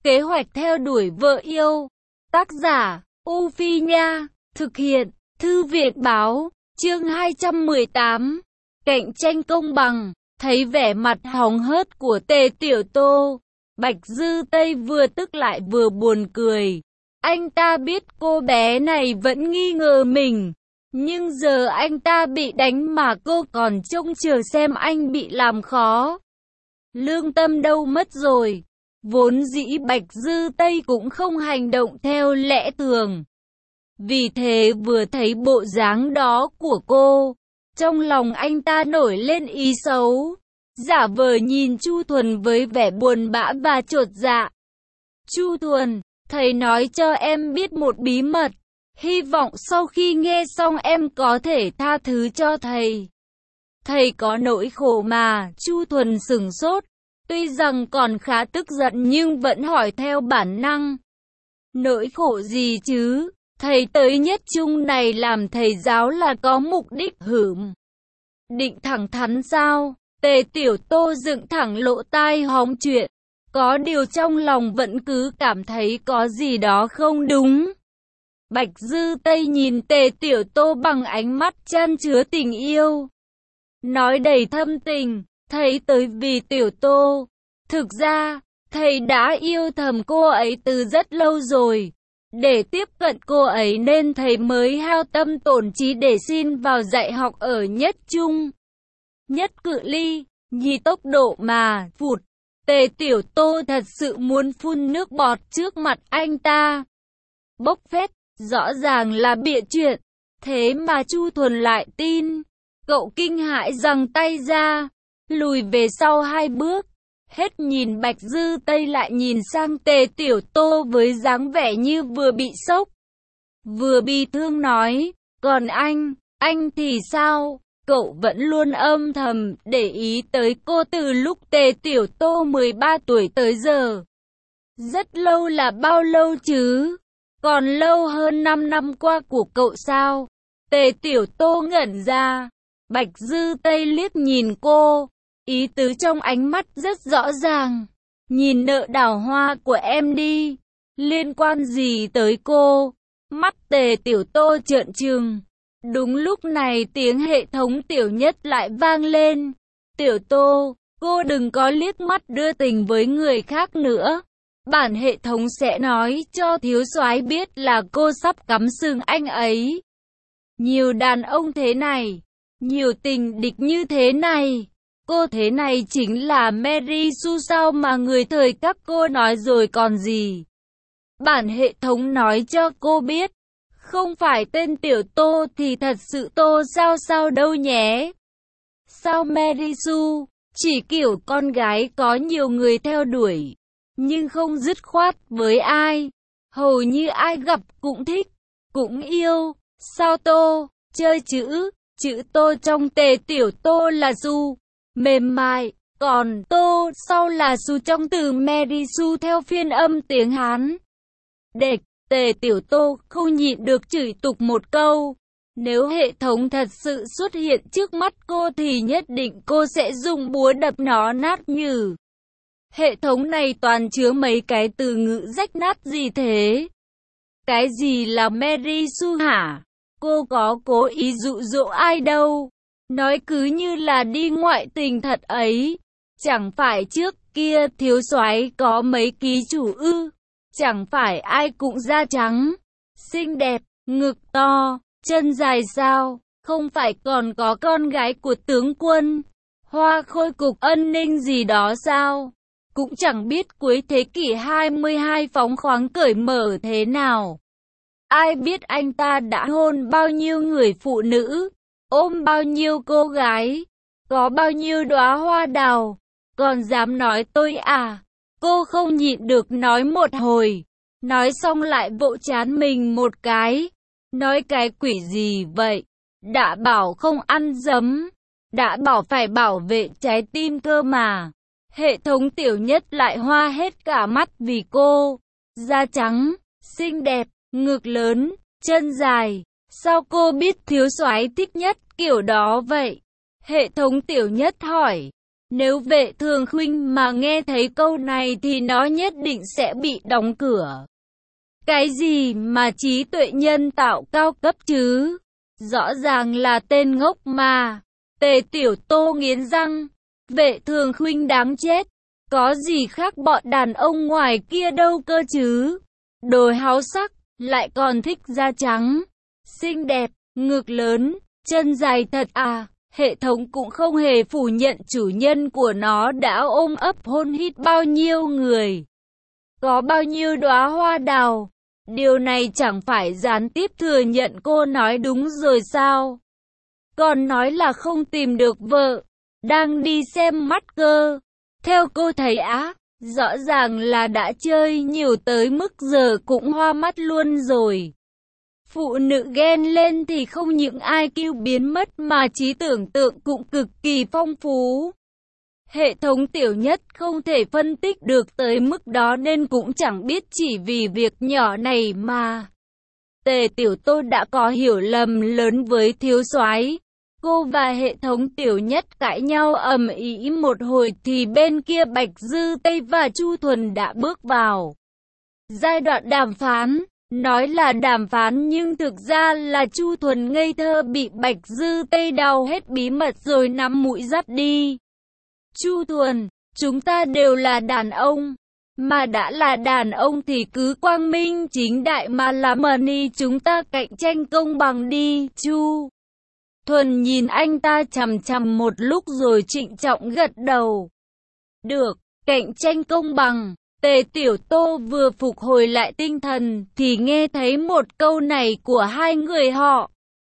Kế hoạch theo đuổi vợ yêu. Tác giả, U Phi Nha. Thực hiện, Thư viện Báo. Chương 218. Cạnh tranh công bằng. Thấy vẻ mặt hóng hớt của Tề Tiểu Tô, Bạch Dư Tây vừa tức lại vừa buồn cười. Anh ta biết cô bé này vẫn nghi ngờ mình, nhưng giờ anh ta bị đánh mà cô còn trông chờ xem anh bị làm khó. Lương tâm đâu mất rồi. Vốn dĩ Bạch Dư Tây cũng không hành động theo lẽ thường. Vì thế vừa thấy bộ dáng đó của cô, trong lòng anh ta nổi lên ý xấu, giả vờ nhìn Chu Thuần với vẻ buồn bã và chột dạ. Chu Thuần, thầy nói cho em biết một bí mật, hy vọng sau khi nghe xong em có thể tha thứ cho thầy. Thầy có nỗi khổ mà. Chu Thuần sửng sốt, tuy rằng còn khá tức giận nhưng vẫn hỏi theo bản năng. Nỗi khổ gì chứ? Thầy tới Nhất Trung này làm thầy giáo là có mục đích định thẳng thắn sao? Tề Tiểu Tô dựng thẳng lỗ tai hóng chuyện, có điều trong lòng vẫn cứ cảm thấy có gì đó không đúng. Bạch Dư Tây nhìn Tề Tiểu Tô bằng ánh mắt chan chứa tình yêu, nói đầy thâm tình, thầy tới vì Tiểu Tô. Thực ra, thầy đã yêu thầm cô ấy từ rất lâu rồi. Để tiếp cận cô ấy nên thầy mới hao tâm tổn trí để xin vào dạy học ở Nhất Trung. Nhất Cự Ly, nhìn tốc độ mà, phụt. Tề Tiểu Tô thật sự muốn phun nước bọt trước mặt anh ta. Bốc phét, rõ ràng là bịa chuyện. Thế mà Chu Thuần lại tin. Cậu kinh hãi giằng tay ra, lùi về sau 2 bước. Hết nhìn Bạch Dư Tây lại nhìn sang Tề Tiểu Tô với dáng vẻ như vừa bị sốc, vừa bi thương nói, còn anh thì sao? Cậu vẫn luôn âm thầm để ý tới cô từ lúc Tề Tiểu Tô 13 tuổi tới giờ. Rất lâu là bao lâu chứ? Còn lâu hơn 5 năm qua của cậu sao? Tề Tiểu Tô ngẩn ra. Bạch Dư Tây liếc nhìn cô, ý tứ trong ánh mắt rất rõ ràng. Nhìn nợ đào hoa của em đi, liên quan gì tới cô? Mắt Tề Tiểu Tô trợn trừng. Đúng lúc này tiếng hệ thống Tiểu Nhất lại vang lên. Tiểu Tô, cô đừng có liếc mắt đưa tình với người khác nữa. Bản hệ thống sẽ nói cho thiếu soái biết là cô sắp cắm sừng anh ấy. Nhiều đàn ông thế này, nhiều tình địch như thế này. Cô thế này chính là Mary Sue sao mà người thời các cô nói rồi còn gì. Bản hệ thống nói cho cô biết, không phải tên Tiểu Tô thì thật sự Tô sao đâu nhé. Sao Mary Sue, chỉ kiểu con gái có nhiều người theo đuổi, nhưng không dứt khoát với ai. Hầu như ai gặp cũng thích, cũng yêu. Sao Tô, chơi chữ Tô trong Tề Tiểu Tô là Du, mềm mại, còn Tô sau là Su trong từ Mary Sue theo phiên âm tiếng Hán. Đệt, Tề Tiểu Tô không nhịn được chửi tục một câu. Nếu hệ thống thật sự xuất hiện trước mắt cô thì nhất định cô sẽ dùng búa đập nó nát nhừ. Hệ thống này toàn chứa mấy cái từ ngữ rách nát gì thế? Cái gì là Mary Sue hả? Cô có cố ý dụ dỗ ai đâu. Nói cứ như là đi ngoại tình thật ấy. Chẳng phải trước kia thiếu soái có mấy ký chủ ư? Chẳng phải ai cũng da trắng, xinh đẹp, ngực to, chân dài sao? Không phải còn có con gái của tướng quân, Hoa Khôi cục Ân Ninh gì đó sao? Cũng chẳng biết cuối thế kỷ 22 phóng khoáng cởi mở thế nào. Ai biết anh ta đã hôn bao nhiêu người phụ nữ, ôm bao nhiêu cô gái, có bao nhiêu đóa hoa đào, còn dám nói tôi à? Cô không nhịn được nói một hồi, nói xong lại vỗ trán mình một cái. Nói cái quỷ gì vậy? Đã bảo không ăn dấm, đã bảo phải bảo vệ trái tim cơ mà. Hệ thống Tiểu Nhất lại hoa hết cả mắt vì cô. Da trắng, xinh đẹp, ngực lớn, chân dài. Sao cô biết thiếu soái thích nhất kiểu đó vậy? Hệ thống Tiểu Nhất hỏi. Nếu Vệ Thường Khuynh mà nghe thấy câu này thì nó nhất định sẽ bị đóng cửa. Cái gì mà trí tuệ nhân tạo cao cấp chứ? Rõ ràng là tên ngốc mà. Tề Tiểu Tô nghiến răng. Vệ Thường Khuynh đáng chết. Có gì khác bọn đàn ông ngoài kia đâu cơ chứ? Đồ háo sắc, lại còn thích da trắng, xinh đẹp, ngực lớn, chân dài thật à. Hệ thống cũng không hề phủ nhận chủ nhân của nó đã ôm ấp hôn hít bao nhiêu người. Có bao nhiêu đóa hoa đào. Điều này chẳng phải gián tiếp thừa nhận cô nói đúng rồi sao? Còn nói là không tìm được vợ, đang đi xem mắt cơ. Theo cô thấy á, rõ ràng là đã chơi nhiều tới mức giờ cũng hoa mắt luôn rồi. Phụ nữ ghen lên thì không những IQ biến mất mà trí tưởng tượng cũng cực kỳ phong phú. Hệ thống tiểu nhất không thể phân tích được tới mức đó nên cũng chẳng biết chỉ vì việc nhỏ này mà. Tề Tiểu Tô đã có hiểu lầm lớn với thiếu soái. Cô và hệ thống tiểu nhất cãi nhau ầm ĩ một hồi thì bên kia Bạch Dư Tây và Chu Thuần đã bước vào giai đoạn đàm phán. Nói là đàm phán nhưng thực ra là Chu Thuần ngây thơ bị Bạch Dư Tây đào hết bí mật rồi nắm mũi dắt đi. Chu Thuần, chúng ta đều là đàn ông. Mà đã là đàn ông thì cứ quang minh chính đại mà làm money, chúng ta cạnh tranh công bằng đi. Chu Thuần nhìn anh ta chằm chằm một lúc rồi trịnh trọng gật đầu. Được, cạnh tranh công bằng. Tề Tiểu Tô vừa phục hồi lại tinh thần thì nghe thấy một câu này của hai người họ.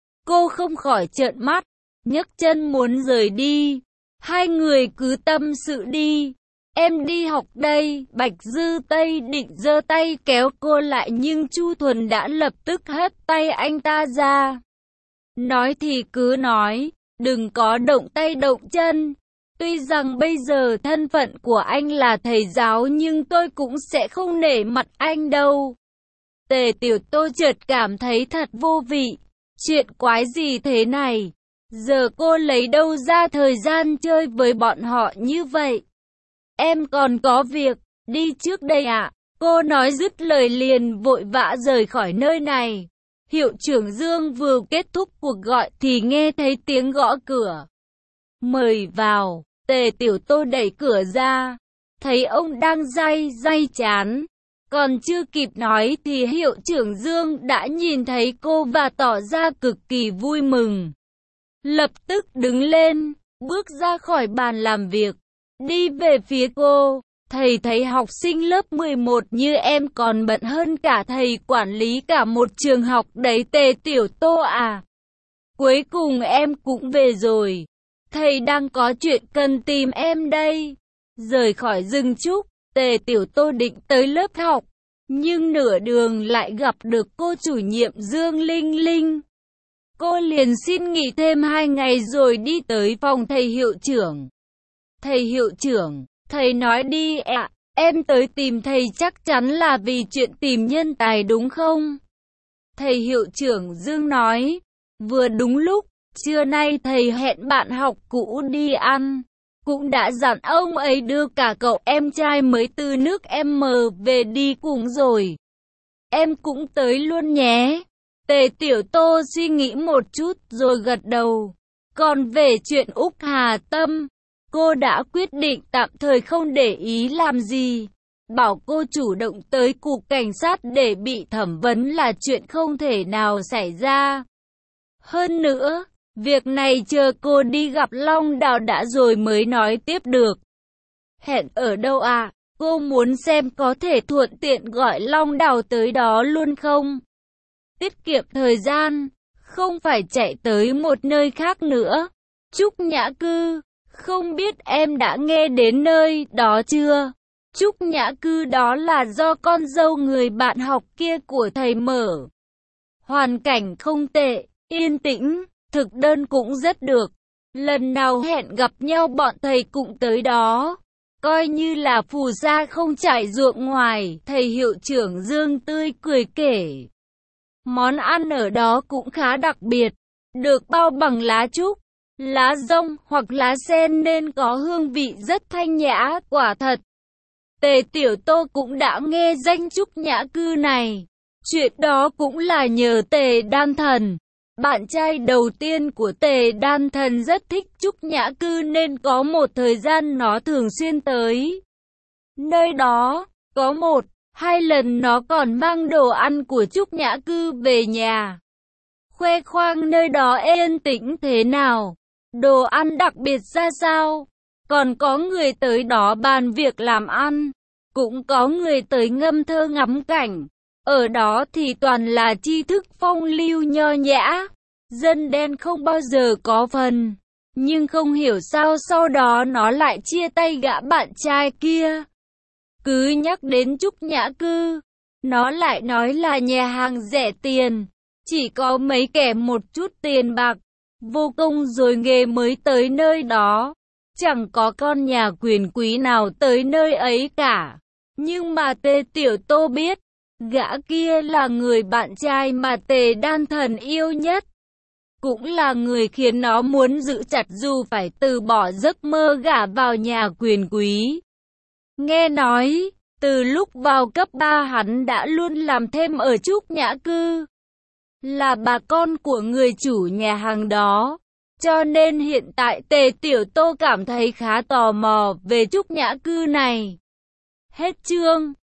Cô không khỏi trợn mắt, nhấc chân muốn rời đi. Hai người cứ tâm sự đi. Em đi học đây. Bạch Dư Tây định giơ tay kéo cô lại nhưng Chu Thuần đã lập tức hất tay anh ta ra. Nói thì cứ nói, đừng có động tay động chân. Tuy rằng bây giờ thân phận của anh là thầy giáo nhưng tôi cũng sẽ không nể mặt anh đâu. Tề Tiểu Tô chợt cảm thấy thật vô vị. Chuyện quái gì thế này? Giờ cô lấy đâu ra thời gian chơi với bọn họ như vậy? Em còn có việc, đi trước đây ạ. Cô nói dứt lời liền vội vã rời khỏi nơi này. Hiệu trưởng Dương vừa kết thúc cuộc gọi thì nghe thấy tiếng gõ cửa. Mời vào. Tề Tiểu Tô đẩy cửa ra, thấy ông đang day chán. Còn chưa kịp nói thì hiệu trưởng Dương đã nhìn thấy cô và tỏ ra cực kỳ vui mừng. Lập tức đứng lên, bước ra khỏi bàn làm việc, đi về phía cô. Thầy thấy học sinh lớp 11 như em còn bận hơn cả thầy quản lý cả một trường học đấy Tề Tiểu Tô à. Cuối cùng em cũng về rồi. Thầy đang có chuyện cần tìm em đây. Rời khỏi rừng trúc, Tề Tiểu Tô định tới lớp học. Nhưng nửa đường lại gặp được cô chủ nhiệm Dương Linh Linh. Cô liền xin nghỉ thêm 2 ngày rồi đi tới phòng thầy hiệu trưởng. Thầy hiệu trưởng, thầy nói đi ạ, em tới tìm thầy chắc chắn là vì chuyện tìm nhân tài đúng không? Thầy hiệu trưởng Dương nói, vừa đúng lúc. Trưa nay thầy hẹn bạn học cũ đi ăn. Cũng đã dặn ông ấy đưa cả cậu em trai mới từ nước M về đi cùng rồi. Em cũng tới luôn nhé. Tề Tiểu Tô suy nghĩ một chút rồi gật đầu. Còn về chuyện Úc Hà Tâm, cô đã quyết định tạm thời không để ý làm gì. Bảo cô chủ động tới cục cảnh sát để bị thẩm vấn là chuyện không thể nào xảy ra. Hơn nữa, việc này chờ cô đi gặp Long Đào đã rồi mới nói tiếp được. Hẹn ở đâu à? Cô muốn xem có thể thuận tiện gọi Long Đào tới đó luôn không? Tiết kiệm thời gian, không phải chạy tới một nơi khác nữa. Trúc Nhã Cư, không biết em đã nghe đến nơi đó chưa? Trúc Nhã Cư đó là do con dâu người bạn học kia của thầy mở. Hoàn cảnh không tệ, yên tĩnh. Thực đơn cũng rất được. Lần nào hẹn gặp nhau bọn thầy cũng tới đó. Coi như là phù sa không trải ruộng ngoài. Thầy hiệu trưởng Dương tươi cười kể. Món ăn ở đó cũng khá đặc biệt. Được bao bằng lá trúc. lá dong hoặc lá sen nên có hương vị rất thanh nhã, quả thật. Tề Tiểu Tô cũng đã nghe danh Trúc Nhã Cư này. Chuyện đó cũng là nhờ Tề Đan Thần. Bạn trai đầu tiên của Tề Đan Thần rất thích Trúc Nhã Cư nên có một thời gian nó thường xuyên tới nơi đó. Có 1-2 lần nó còn mang đồ ăn của Trúc Nhã Cư về nhà, khoe khoang nơi đó yên tĩnh thế nào, đồ ăn đặc biệt ra sao. Còn có người tới đó bàn việc làm ăn, cũng có người tới ngâm thơ ngắm cảnh. Ở đó thì toàn là tri thức phong lưu nho nhã, dân đen không bao giờ có phần. Nhưng không hiểu sao sau đó nó lại chia tay gã bạn trai kia. Cứ nhắc đến Trúc Nhã Cư, nó lại nói là nhà hàng rẻ tiền, chỉ có mấy kẻ một chút tiền bạc, vô công rồi nghề mới tới nơi đó. Chẳng có con nhà quyền quý nào tới nơi ấy cả. Nhưng mà Tề Tiểu Tô biết, gã kia là người bạn trai mà Tề Đan Thần yêu nhất. Cũng là người khiến nó muốn giữ chặt dù phải từ bỏ giấc mơ gả vào nhà quyền quý. Nghe nói, từ lúc vào cấp 3 hắn đã luôn làm thêm ở Trúc Nhã Cư. Là bà con của người chủ nhà hàng đó. Cho nên hiện tại Tề Tiểu Tô cảm thấy khá tò mò về Trúc Nhã Cư này. Hết chương.